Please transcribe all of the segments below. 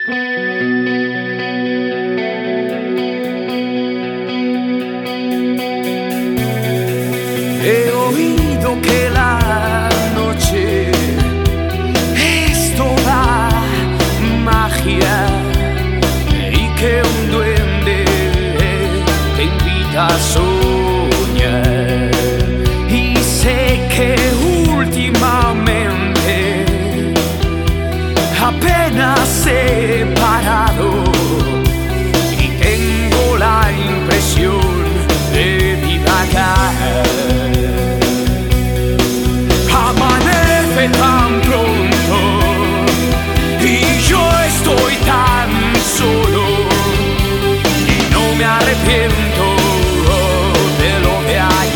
He oído que la noche es toda magia y que un duende te invita a soñar. Y sé que últimamente apenas he parado y tengo la impresión de divagar. Amanece tan pronto y yo estoy tan solo y no me arrepiento de lo de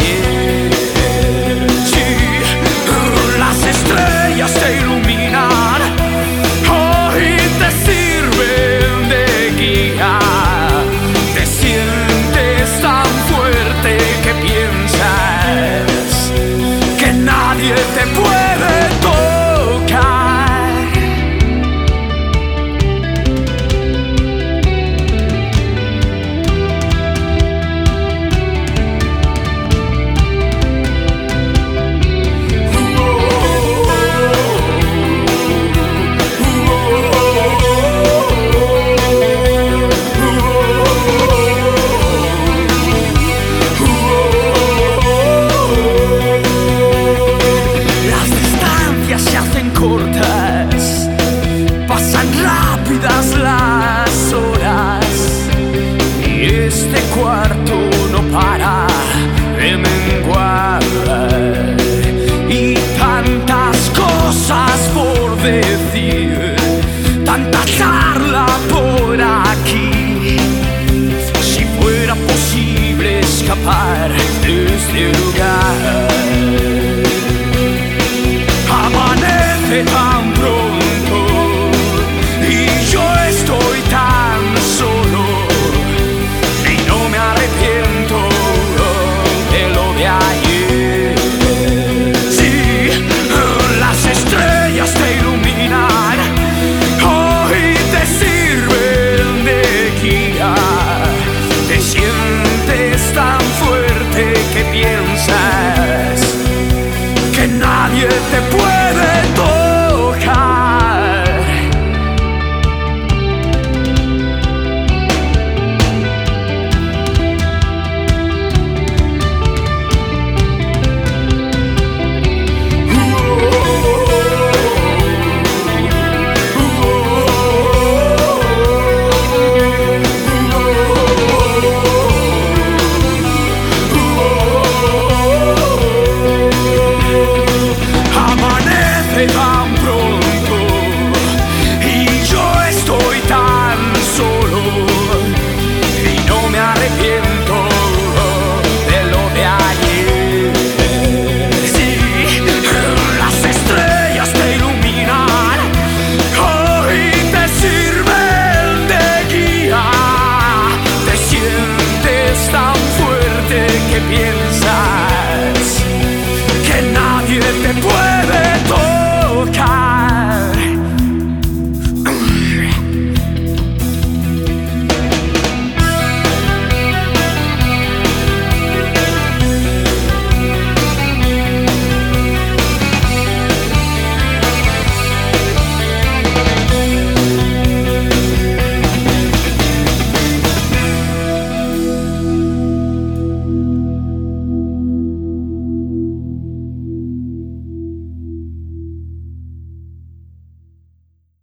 ayer. Sí, las estrellas te iluminan y te sirven de guía. Te sientes tan fuerte que piensas que nadie te puede tocar. Se hacen cortas, pasan rápidas